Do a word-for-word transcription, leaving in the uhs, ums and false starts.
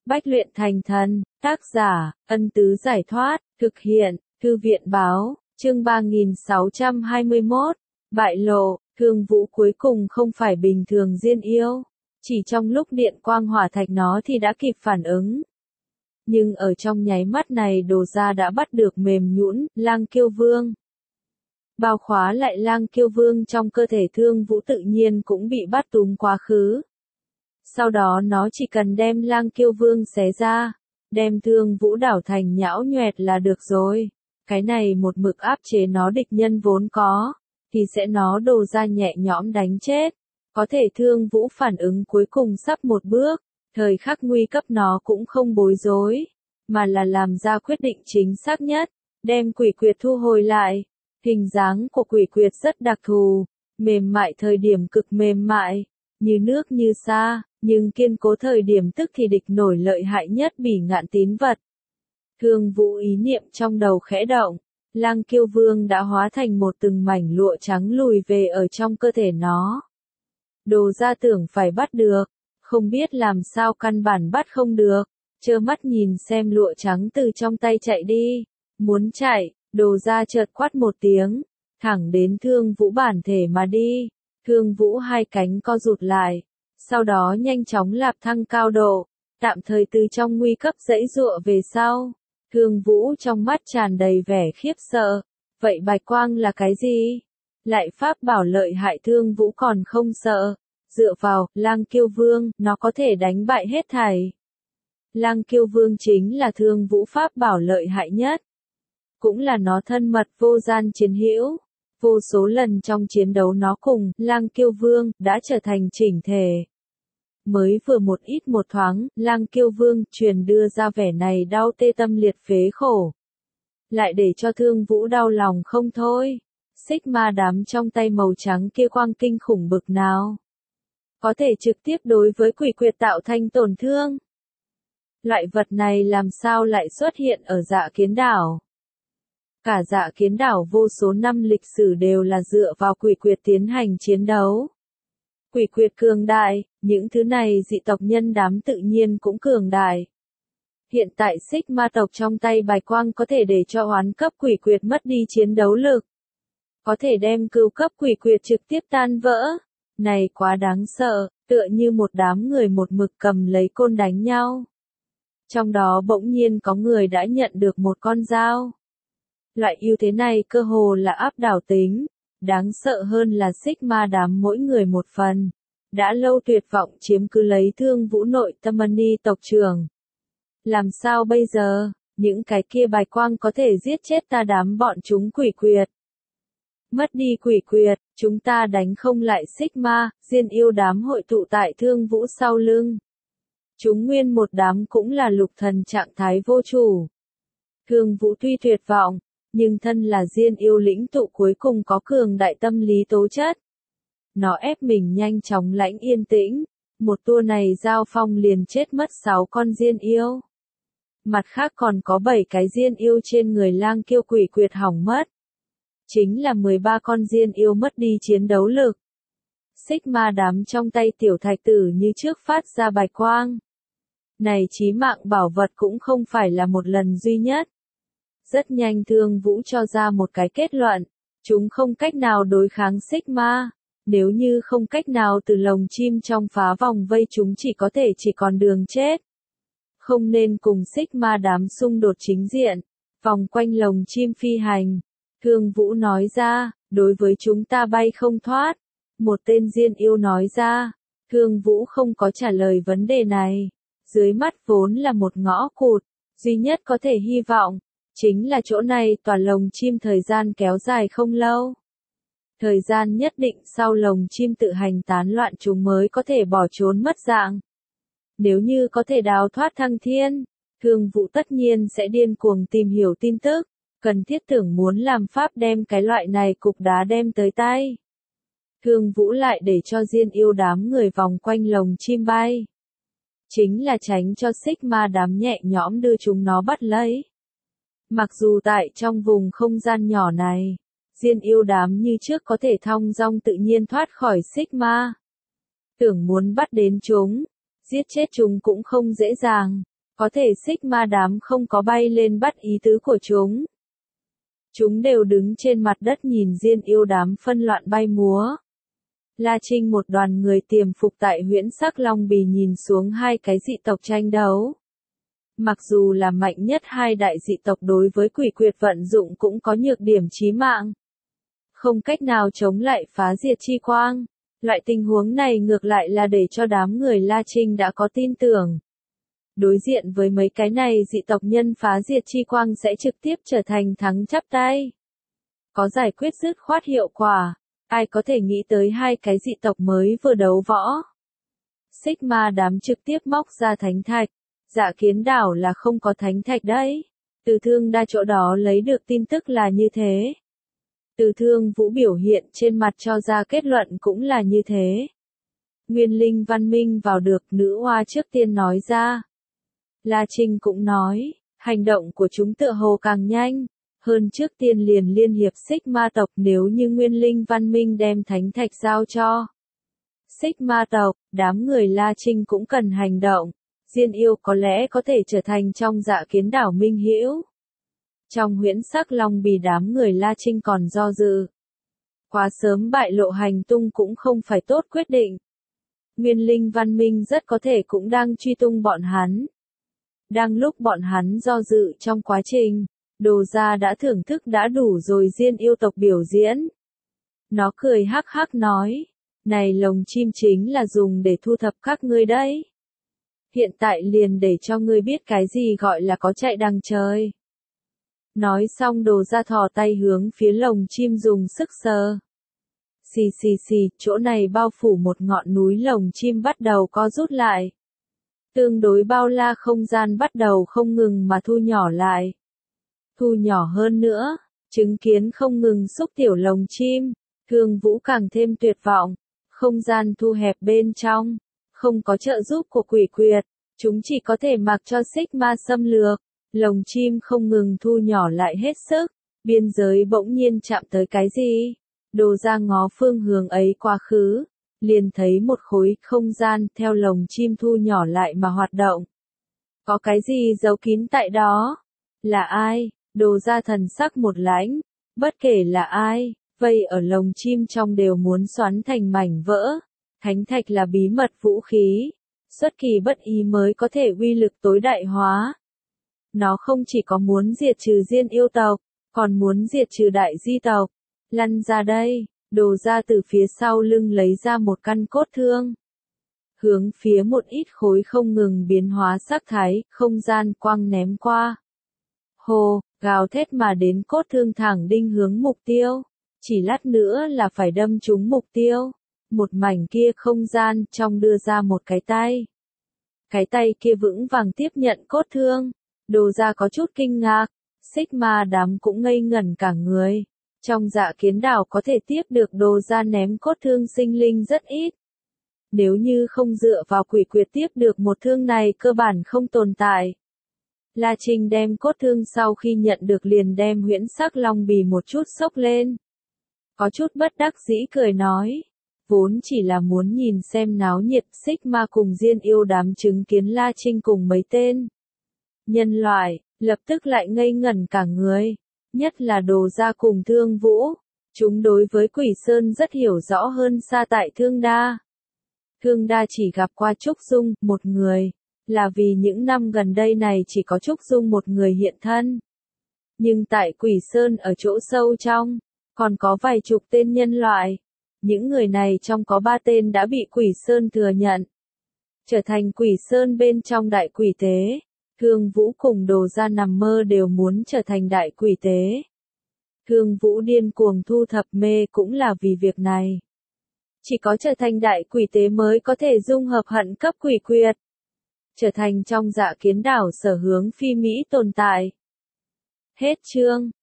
Bách luyện thành thần, tác giả, Ân Tứ Giải Thoát, thực hiện, Thư viện Báo, chương ba nghìn sáu trăm hai mươi mốt, bại lộ, Thương Vũ cuối cùng không phải bình thường Diên Yêu, chỉ trong lúc điện quang hỏa thạch nó thì đã kịp phản ứng. Nhưng ở trong nháy mắt này Đồ Gia đã bắt được mềm nhũn, Lang Kiêu Vương. Bao khóa lại Lang Kiêu Vương trong cơ thể Thương Vũ tự nhiên cũng bị bắt túm quá khứ. Sau đó nó chỉ cần đem Lang Kiêu Vương xé ra, đem Thương Vũ đảo thành nhão nhoẹt là được rồi. Cái này một mực áp chế nó địch nhân vốn có, thì sẽ nó Đồ Gia nhẹ nhõm đánh chết. Có thể Thương Vũ phản ứng cuối cùng sắp một bước, thời khắc nguy cấp nó cũng không bối rối, mà là làm ra quyết định chính xác nhất, đem quỷ quyệt thu hồi lại. Hình dáng của quỷ quyệt rất đặc thù, mềm mại thời điểm cực mềm mại, như nước như sa, nhưng kiên cố thời điểm tức thì địch nổi lợi hại nhất bỉ ngạn tín vật. Thương Vũ ý niệm trong đầu khẽ động, Lang Kiêu Vương đã hóa thành một từng mảnh lụa trắng lùi về ở trong cơ thể nó. Đồ Gia tưởng phải bắt được, không biết làm sao căn bản bắt không được, trơ mắt nhìn xem lụa trắng từ trong tay chạy đi, muốn chạy. Đồ Gia chợt quát một tiếng, thẳng đến Thương Vũ bản thể mà đi. Thương Vũ hai cánh co rụt lại, sau đó nhanh chóng lạp thăng cao độ, tạm thời từ trong nguy cấp giãy giụa về sau. Thương Vũ trong mắt tràn đầy vẻ khiếp sợ, vậy bạch quang là cái gì? Lại pháp bảo lợi hại Thương Vũ còn không sợ, dựa vào Lang Kiêu Vương, nó có thể đánh bại hết thảy. Lang Kiêu Vương chính là Thương Vũ pháp bảo lợi hại nhất. Cũng là nó thân mật vô gian chiến hữu, vô số lần trong chiến đấu nó cùng Lang Kiêu Vương đã trở thành chỉnh thể. Mới vừa một ít một thoáng, Lang Kiêu Vương truyền đưa ra vẻ này đau tê tâm liệt phế khổ. Lại để cho Thương Vũ đau lòng không thôi. Xích ma đám trong tay màu trắng kia quang kinh khủng bực nào. Có thể trực tiếp đối với quỷ quyệt tạo thành tổn thương. Loại vật này làm sao lại xuất hiện ở Dạ Kiến Đảo? Cả Dạ Kiến Đảo vô số năm lịch sử đều là dựa vào quỷ quyệt tiến hành chiến đấu. Quỷ quyệt cường đại, những thứ này dị tộc nhân đám tự nhiên cũng cường đại. Hiện tại xích ma tộc trong tay bạch quang có thể để cho oán cấp quỷ quyệt mất đi chiến đấu lực. Có thể đem cửu cấp quỷ quyệt trực tiếp tan vỡ. Này quá đáng sợ, tựa như một đám người một mực cầm lấy côn đánh nhau. Trong đó bỗng nhiên có người đã nhận được một con dao. Loại ưu thế này cơ hồ là áp đảo tính, đáng sợ hơn là xích ma đám mỗi người một phần. Đã lâu tuyệt vọng chiếm cứ lấy Thương Vũ nội tâm Mani tộc trưởng. Làm sao bây giờ, những cái kia bạch quang có thể giết chết ta đám bọn chúng quỷ quyệt. Mất đi quỷ quyệt, chúng ta đánh không lại xích ma, Diên Yêu đám hội tụ tại Thương Vũ sau lưng. Chúng nguyên một đám cũng là lục thần trạng thái vô chủ. Thương Vũ tuy tuyệt vọng, nhưng thân là Diên Yêu lĩnh tụ cuối cùng có cường đại tâm lý tố chất. Nó ép mình nhanh chóng lãnh yên tĩnh, một tour này giao phong liền chết mất sáu con Diên Yêu. Mặt khác còn có bảy cái Diên Yêu trên người Lang Kiêu quỷ quyệt hỏng mất. Chính là mười ba con Diên Yêu mất đi chiến đấu lực. Xích ma đám trong tay tiểu thạch tử như trước phát ra bạch quang. Này chí mạng bảo vật cũng không phải là một lần duy nhất. Rất nhanh Thương Vũ cho ra một cái kết luận, chúng không cách nào đối kháng xích ma, nếu như không cách nào từ lồng chim trong phá vòng vây chúng chỉ có thể chỉ còn đường chết. Không nên cùng xích ma đám xung đột chính diện, vòng quanh lồng chim phi hành. Thương Vũ nói ra, đối với chúng ta bay không thoát. Một tên Diên Yêu nói ra, Thương Vũ không có trả lời vấn đề này. Dưới mắt vốn là một ngõ cụt, duy nhất có thể hy vọng. Chính là chỗ này tòa lồng chim thời gian kéo dài không lâu. Thời gian nhất định sau lồng chim tự hành tán loạn chúng mới có thể bỏ trốn mất dạng. Nếu như có thể đào thoát thăng thiên, Thương Vũ tất nhiên sẽ điên cuồng tìm hiểu tin tức, cần thiết tưởng muốn làm pháp đem cái loại này cục đá đem tới tay. Thương Vũ lại để cho Diên Yêu đám người vòng quanh lồng chim bay. Chính là tránh cho xích ma đám nhẹ nhõm đưa chúng nó bắt lấy. Mặc dù tại trong vùng không gian nhỏ này, Diên Yêu đám như trước có thể thong dong tự nhiên thoát khỏi xích ma. Tưởng muốn bắt đến chúng, giết chết chúng cũng không dễ dàng. Có thể Sigma đám không có bay lên bắt ý tứ của chúng. Chúng đều đứng trên mặt đất nhìn Diên Yêu đám phân loạn bay múa. La Trinh một đoàn người tiềm phục tại huyễn sắc Long Bì nhìn xuống hai cái dị tộc tranh đấu. Mặc dù là mạnh nhất hai đại dị tộc đối với quỷ quyệt vận dụng cũng có nhược điểm chí mạng. Không cách nào chống lại phá diệt chi quang. Loại tình huống này ngược lại là để cho đám người La Trinh đã có tin tưởng. Đối diện với mấy cái này dị tộc nhân phá diệt chi quang sẽ trực tiếp trở thành thắng chắp tay. Có giải quyết dứt khoát hiệu quả. Ai có thể nghĩ tới hai cái dị tộc mới vừa đấu võ. Sigma đám trực tiếp móc ra thánh thạch. Dạ Kiến đảo là không có thánh thạch đấy. Từ Thương Đa chỗ đó lấy được tin tức là như thế. Từ Thương Vũ biểu hiện trên mặt cho ra kết luận cũng là như thế. Nguyên Linh Văn Minh vào được nữ hoa trước tiên nói ra. La Trinh cũng nói, hành động của chúng tựa hồ càng nhanh. Hơn trước tiên liền liên hiệp Sigma tộc nếu như Nguyên Linh Văn Minh đem thánh thạch giao cho Sigma tộc, đám người La Trinh cũng cần hành động. Diên Yêu có lẽ có thể trở thành trong Dạ Kiến đảo minh hữu. Trong huyễn sắc Long Bì đám người La Trinh còn do dự. Quá sớm bại lộ hành tung cũng không phải tốt quyết định. Nguyên Linh Văn Minh rất có thể cũng đang truy tung bọn hắn. Đang lúc bọn hắn do dự trong quá trình, Đồ Gia đã thưởng thức đã đủ rồi Diên Yêu tộc biểu diễn. Nó cười hắc hắc nói, này lồng chim chính là dùng để thu thập các ngươi đấy. Hiện tại liền để cho ngươi biết cái gì gọi là có chạy đằng trời. Nói xong Đồ Gia thò tay hướng phía lồng chim dùng sức sờ. Xì xì xì, chỗ này bao phủ một ngọn núi lồng chim bắt đầu co rút lại. Tương đối bao la không gian bắt đầu không ngừng mà thu nhỏ lại. Thu nhỏ hơn nữa, chứng kiến không ngừng xúc tiểu lồng chim, Thương Vũ càng thêm tuyệt vọng. Không gian thu hẹp bên trong, không có trợ giúp của quỷ quyệt, chúng chỉ có thể mặc cho Sigma xâm lược. Lồng chim không ngừng thu nhỏ lại hết sức, biên giới bỗng nhiên chạm tới cái gì? Đồ Gia ngó phương hướng ấy quá khứ, liền thấy một khối không gian theo lồng chim thu nhỏ lại mà hoạt động. Có cái gì giấu kín tại đó? Là ai? Đồ Gia thần sắc một lãnh, bất kể là ai, vây ở lồng chim trong đều muốn xoắn thành mảnh vỡ. Thánh thạch là bí mật vũ khí, xuất kỳ bất ý mới có thể uy lực tối đại hóa. Nó không chỉ có muốn diệt trừ Diên Yêu tộc, còn muốn diệt trừ đại di tộc. Lăn ra đây, Đồ Gia từ phía sau lưng lấy ra một căn cốt thương. Hướng phía một ít khối không ngừng biến hóa sắc thái, không gian quang ném qua. Hồ, gào thét mà đến cốt thương thẳng đinh hướng mục tiêu. Chỉ lát nữa là phải đâm trúng mục tiêu. Một mảnh kia không gian trong đưa ra một cái tay. Cái tay kia vững vàng tiếp nhận cốt thương. Đồ Gia có chút kinh ngạc. Sigma đám cũng ngây ngẩn cả người. Trong Dạ Kiến đảo có thể tiếp được Đồ Gia ném cốt thương sinh linh rất ít. Nếu như không dựa vào quỷ quyệt tiếp được một thương này cơ bản không tồn tại. La Trinh đem cốt thương sau khi nhận được liền đem huyễn sắc Long Bì một chút sốc lên. Có chút bất đắc dĩ cười nói. Vốn chỉ là muốn nhìn xem náo nhiệt Sigma cùng Diên Yêu đám chứng kiến La Trinh cùng mấy tên nhân loại, lập tức lại ngây ngẩn cả người. Nhất là Đồ Gia cùng Thương Vũ. Chúng đối với Quỷ Sơn rất hiểu rõ hơn xa tại Thương Đa. Thương Đa chỉ gặp qua Trúc Dung, một người. Là vì những năm gần đây này chỉ có Trúc Dung một người hiện thân. Nhưng tại Quỷ Sơn ở chỗ sâu trong, còn có vài chục tên nhân loại. Những người này trong có ba tên đã bị Quỷ Sơn thừa nhận. Trở thành Quỷ Sơn bên trong đại quỷ tế. Thương Vũ cùng Đồ Gia nằm mơ đều muốn trở thành đại quỷ tế. Thương Vũ điên cuồng thu thập mê cũng là vì việc này. Chỉ có trở thành đại quỷ tế mới có thể dung hợp hận cấp quỷ quyệt. Trở thành trong Dạ Kiến đảo sở hướng phi mỹ tồn tại. Hết chương.